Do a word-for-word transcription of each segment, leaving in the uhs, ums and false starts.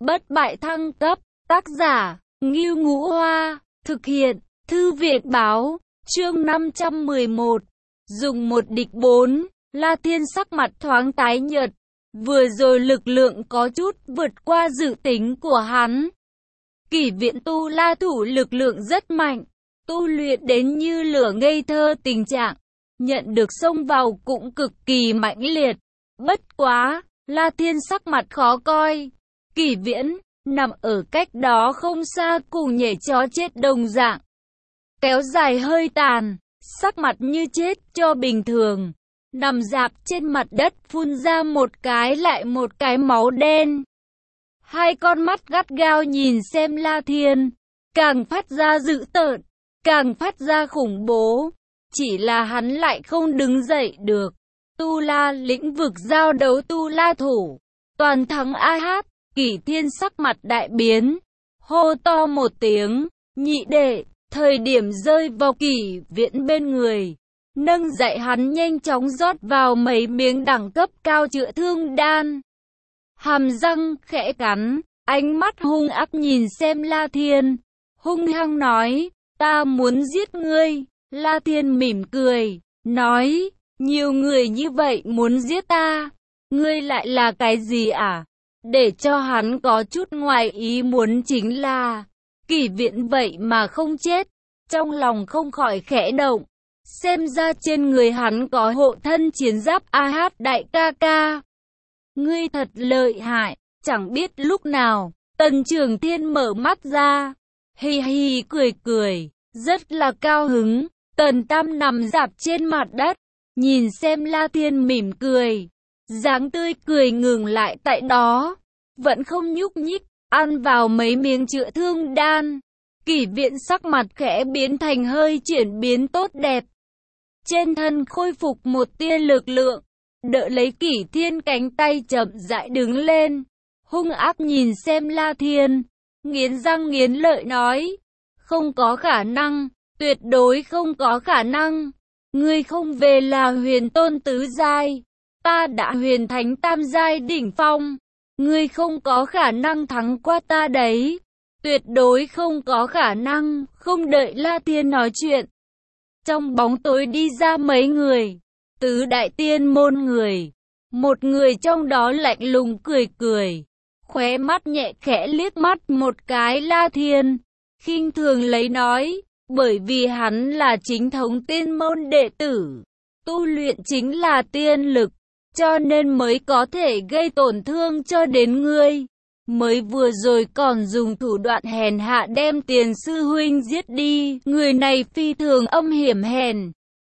Bất bại thăng cấp, tác giả, Ngưu Ngũ Hoa, thực hiện, Thư viện báo, chương năm trăm mười một, dùng một địch bốn, La Thiên sắc mặt thoáng tái nhợt, vừa rồi lực lượng có chút vượt qua dự tính của hắn. Kỷ viện tu la thủ lực lượng rất mạnh, tu luyện đến như lửa ngây thơ tình trạng, nhận được xông vào cũng cực kỳ mãnh liệt. Bất quá, La Thiên sắc mặt khó coi, Kỷ Viễn nằm ở cách đó không xa cùng nhảy chó chết đồng dạng, kéo dài hơi tàn, sắc mặt như chết cho bình thường, nằm rạp trên mặt đất phun ra một cái lại một cái máu đen. Hai con mắt gắt gao nhìn xem La Thiên, càng phát ra dữ tợn, càng phát ra khủng bố, chỉ là hắn lại không đứng dậy được. Tu La lĩnh vực giao đấu tu la thủ, toàn thắng a hát. Kỷ Thiên sắc mặt đại biến, hô to một tiếng, nhị đệ, thời điểm rơi vào Kỷ Viễn bên người, nâng dậy hắn nhanh chóng rót vào mấy miếng đẳng cấp cao chữa thương đan. Hàm răng khẽ cắn, ánh mắt hung ác nhìn xem La Thiên, hung hăng nói, ta muốn giết ngươi. La Thiên mỉm cười, nói, nhiều người như vậy muốn giết ta, ngươi lại là cái gì à? Để cho hắn có chút ngoài ý muốn chính là, Kỷ Viễn vậy mà không chết, trong lòng không khỏi khẽ động, xem ra trên người hắn có hộ thân chiến giáp a hát đại ca ca. Ngươi thật lợi hại, chẳng biết lúc nào, Tần Trường Thiên mở mắt ra, hi hi cười cười, rất là cao hứng. Tần Tam nằm rạp trên mặt đất, nhìn xem La Thiên mỉm cười, dáng tươi cười ngừng lại tại đó, vẫn không nhúc nhích, ăn vào mấy miếng chữa thương đan. Kỷ Viễn sắc mặt khẽ biến thành hơi chuyển biến tốt đẹp, trên thân khôi phục một tia lực lượng, đỡ lấy Kỷ Thiên cánh tay chậm rãi đứng lên, hung ác nhìn xem La Thiên, nghiến răng nghiến lợi nói, không có khả năng, tuyệt đối không có khả năng, ngươi không về là huyền tôn tứ giai, ta đã huyền thánh tam giai đỉnh phong, ngươi không có khả năng thắng qua ta đấy, tuyệt đối không có khả năng. Không đợi La Thiên nói chuyện, trong bóng tối đi ra mấy người, tứ đại tiên môn người, một người trong đó lạnh lùng cười cười, khóe mắt nhẹ khẽ liếc mắt một cái La Thiên, khinh thường lấy nói, bởi vì hắn là chính thống tiên môn đệ tử, tu luyện chính là tiên lực, cho nên mới có thể gây tổn thương cho đến ngươi. Mới vừa rồi còn dùng thủ đoạn hèn hạ đem Tiền sư huynh giết đi, người này phi thường âm hiểm hèn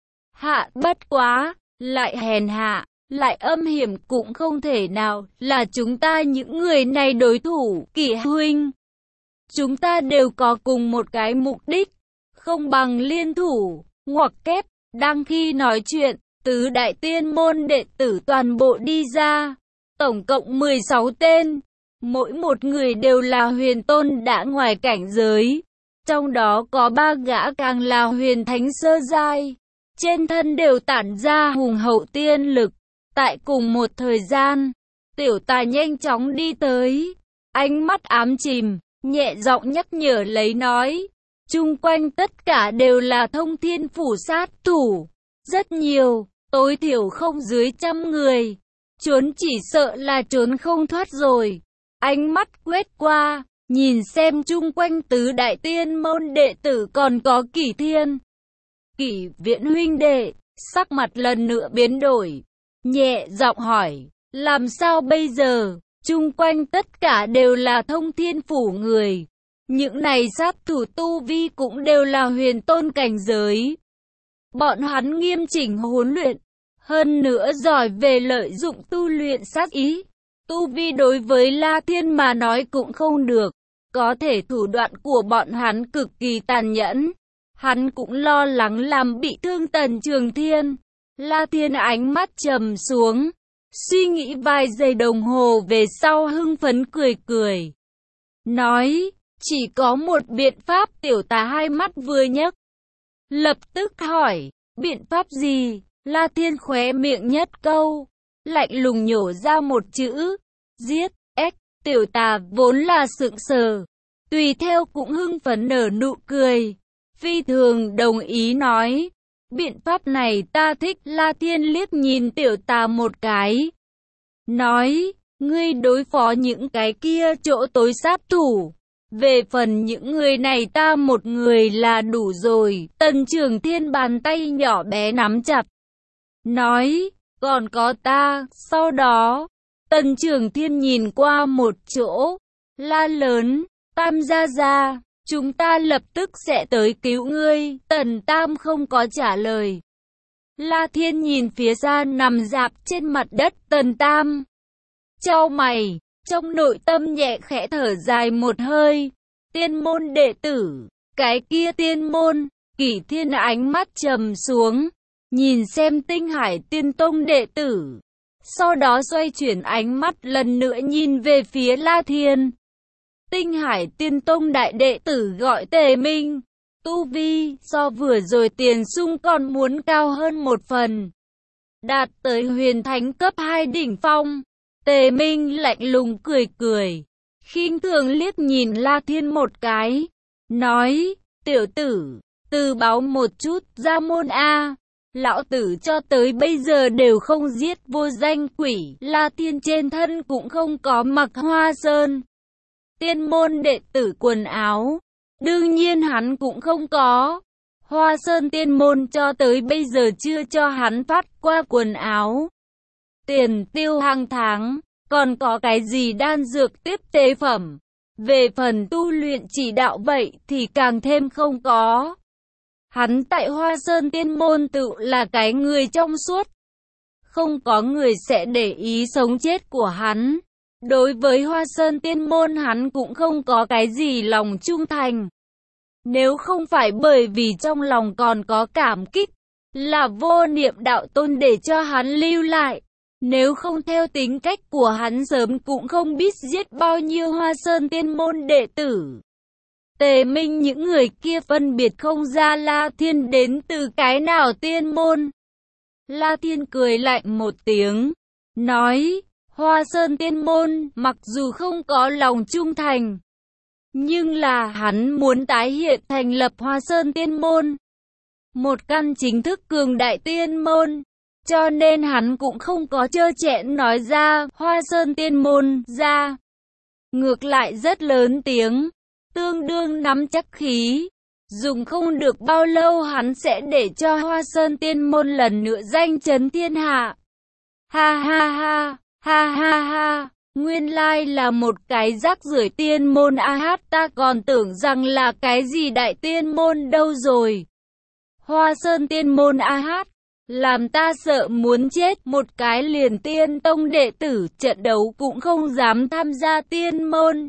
hạ, bất quá, lại hèn hạ, lại âm hiểm cũng không thể nào là chúng ta những người này đối thủ. Kỷ huynh, chúng ta đều có cùng một cái mục đích, không bằng liên thủ, ngoặc kép. Đang khi nói chuyện, tứ đại tiên môn đệ tử toàn bộ đi ra, tổng cộng mười sáu tên, mỗi một người đều là huyền tôn đã ngoài cảnh giới, trong đó có ba gã càng là huyền thánh sơ giai, trên thân đều tản ra hùng hậu tiên lực. Tại cùng một thời gian, tiểu tài nhanh chóng đi tới, ánh mắt ám chìm, nhẹ giọng nhắc nhở lấy nói, chung quanh tất cả đều là thông thiên phủ sát thủ, rất nhiều, tối thiểu không dưới trăm người, trốn chỉ sợ là trốn không thoát rồi. Ánh mắt quét qua, nhìn xem chung quanh tứ đại tiên môn đệ tử còn có Kỷ Thiên. Kỷ Viễn huynh đệ, sắc mặt lần nữa biến đổi, nhẹ giọng hỏi, làm sao bây giờ? Chung quanh tất cả đều là thông thiên phủ người, những này sát thủ tu vi cũng đều là huyền tôn cảnh giới. Bọn hắn nghiêm chỉnh huấn luyện, hơn nữa giỏi về lợi dụng tu luyện sát ý. Tu vi đối với La Thiên mà nói cũng không được, có thể thủ đoạn của bọn hắn cực kỳ tàn nhẫn. Hắn cũng lo lắng làm bị thương Tần Trường Thiên. La Thiên ánh mắt trầm xuống, suy nghĩ vài giây đồng hồ về sau hưng phấn cười cười, nói, chỉ có một biện pháp. Tiểu tà hai mắt vừa nhấc, lập tức hỏi, biện pháp gì? La Thiên khóe miệng nhất câu, lạnh lùng nhổ ra một chữ, giết. Ếch, Tiểu tà vốn là sững sờ, tùy theo cũng hưng phấn nở nụ cười, phi thường đồng ý nói, biện pháp này ta thích. La Thiên liếc nhìn tiểu tà một cái, nói, ngươi đối phó những cái kia chỗ tối sát thủ, về phần những người này ta một người là đủ rồi. Tần Trường Thiên bàn tay nhỏ bé nắm chặt, nói, còn có ta. Sau đó, Tần Trường Thiên nhìn qua một chỗ, la lớn, Tam gia gia, chúng ta lập tức sẽ tới cứu ngươi. Tần Tam không có trả lời. La Thiên nhìn phía xa nằm rạp trên mặt đất Tần Tam, chau mày, trong nội tâm nhẹ khẽ thở dài một hơi. Tiên môn đệ tử, cái kia tiên môn. Kỷ Thiên ánh mắt trầm xuống, nhìn xem Tinh Hải Tiên Tông đệ tử, sau đó xoay chuyển ánh mắt lần nữa nhìn về phía La Thiên. Tinh Hải Tiên Tông đại đệ tử gọi Tề Minh, tu vi so vừa rồi Tiền Sung còn muốn cao hơn một phần, đạt tới huyền thánh cấp hai đỉnh phong. Tề Minh lạnh lùng cười cười, khinh thường liếc nhìn La Thiên một cái, nói, tiểu tử, từ báo một chút ra môn a. Lão tử cho tới bây giờ đều không giết vô danh quỷ. La Thiên trên thân cũng không có mặc Hoa Sơn Tiên môn đệ tử quần áo, đương nhiên hắn cũng không có. Hoa Sơn Tiên môn cho tới bây giờ chưa cho hắn phát qua quần áo. Tiền tiêu hàng tháng, còn có cái gì đan dược tiếp tế phẩm. Về phần tu luyện chỉ đạo vậy thì càng thêm không có. Hắn tại Hoa Sơn Tiên môn tự là cái người trong suốt, không có người sẽ để ý sống chết của hắn. Đối với Hoa Sơn Tiên môn hắn cũng không có cái gì lòng trung thành. Nếu không phải bởi vì trong lòng còn có cảm kích, là Vô Niệm đạo tôn để cho hắn lưu lại. Nếu không theo tính cách của hắn sớm cũng không biết giết bao nhiêu Hoa Sơn Tiên môn đệ tử. Tề Minh những người kia phân biệt không ra La Thiên đến từ cái nào tiên môn. La Thiên cười lạnh một tiếng, nói, Hoa Sơn Tiên môn mặc dù không có lòng trung thành, nhưng là hắn muốn tái hiện thành lập Hoa Sơn Tiên môn, một căn chính thức cường đại tiên môn, cho nên hắn cũng không có trơ trẽn nói ra Hoa Sơn Tiên môn ra. Ngược lại rất lớn tiếng, tương đương nắm chắc khí, dùng không được bao lâu hắn sẽ để cho Hoa Sơn Tiên môn lần nữa danh chấn thiên hạ. Ha ha ha, ha ha ha, nguyên lai là một cái rác rưởi tiên môn a hát, ta còn tưởng rằng là cái gì đại tiên môn đâu rồi. Hoa Sơn Tiên môn a hát, làm ta sợ muốn chết, một cái liền tiên tông đệ tử trận đấu cũng không dám tham gia tiên môn.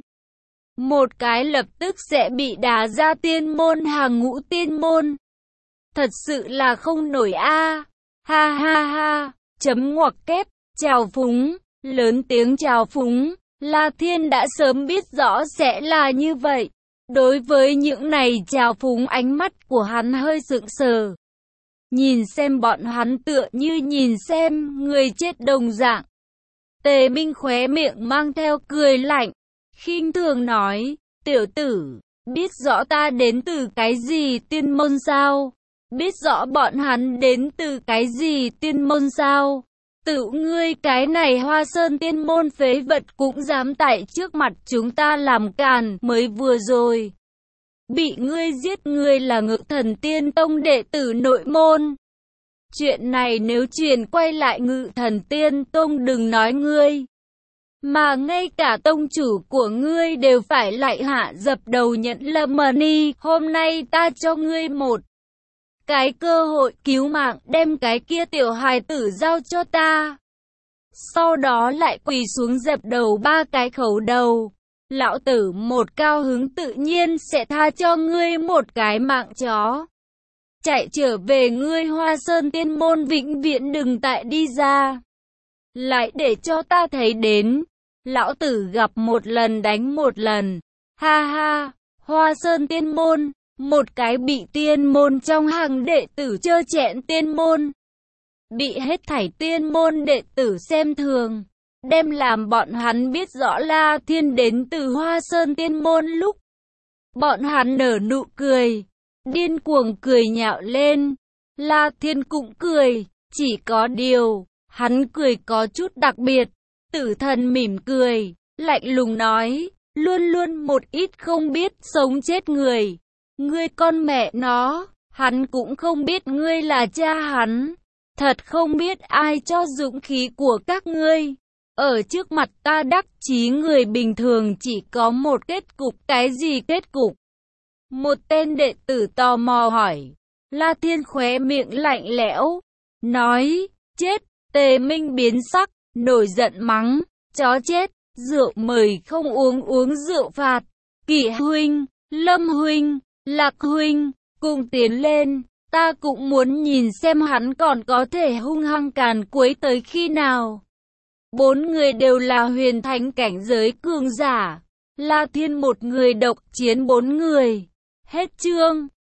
Một cái lập tức sẽ bị đá ra tiên môn hàng ngũ tiên môn. Thật sự là không nổi a. Ha ha ha, chấm ngoặc kép, chào phúng, lớn tiếng chào phúng. La Thiên đã sớm biết rõ sẽ là như vậy. Đối với những này chào phúng ánh mắt của hắn hơi sững sờ. Nhìn xem bọn hắn tựa như nhìn xem người chết đồng dạng. Tề Minh khóe miệng mang theo cười lạnh, khinh thường nói, tiểu tử, biết rõ ta đến từ cái gì tiên môn sao? Biết rõ bọn hắn đến từ cái gì tiên môn sao? Tự ngươi cái này Hoa Sơn Tiên môn phế vật cũng dám tại trước mặt chúng ta làm càn. Mới vừa rồi bị ngươi giết, ngươi là Ngự Thần Tiên Tông đệ tử nội môn. Chuyện này nếu truyền quay lại Ngự Thần Tiên Tông, đừng nói ngươi, mà ngay cả tông chủ của ngươi đều phải lại hạ dập đầu nhận Lâm Ni. Hôm nay ta cho ngươi một cái cơ hội cứu mạng, đem cái kia tiểu hài tử giao cho ta. Sau đó lại quỳ xuống dập đầu ba cái khấu đầu. Lão tử một cao hứng tự nhiên sẽ tha cho ngươi một cái mạng chó. Chạy trở về ngươi Hoa Sơn Tiên môn, vĩnh viễn đừng tại đi ra. Lại để cho ta thấy đến. Lão tử gặp một lần đánh một lần. Ha ha, Hoa Sơn Tiên môn, một cái bị tiên môn trong hàng đệ tử trơ trẽn tiên môn, bị hết thảy tiên môn đệ tử xem thường, đem làm bọn hắn biết rõ La Thiên đến từ Hoa Sơn Tiên Môn lúc. Bọn hắn nở nụ cười, điên cuồng cười nhạo lên. La Thiên cũng cười, chỉ có điều, hắn cười có chút đặc biệt. Tử Thần mỉm cười, lạnh lùng nói, luôn luôn một ít không biết sống chết người. Ngươi con mẹ nó, hắn cũng không biết ngươi là cha hắn. Thật không biết ai cho dũng khí của các ngươi. Ở trước mặt ta đắc chí người bình thường chỉ có một kết cục. Cái gì kết cục? Một tên đệ tử tò mò hỏi. La Thiên khóe miệng lạnh lẽo, nói, chết. Tề Minh biến sắc, nổi giận mắng, chó chết, rượu mời không uống uống rượu phạt. Kỷ huynh, Lâm huynh, Lạc huynh, cùng tiến lên, ta cũng muốn nhìn xem hắn còn có thể hung hăng càn quấy tới khi nào. Bốn người đều là huyền thánh cảnh giới cường giả. La Thiên một người độc chiến bốn người. Hết chương.